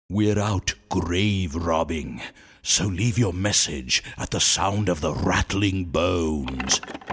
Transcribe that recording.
We're out grave robbing, so leave your message at the sound of the rattling bones.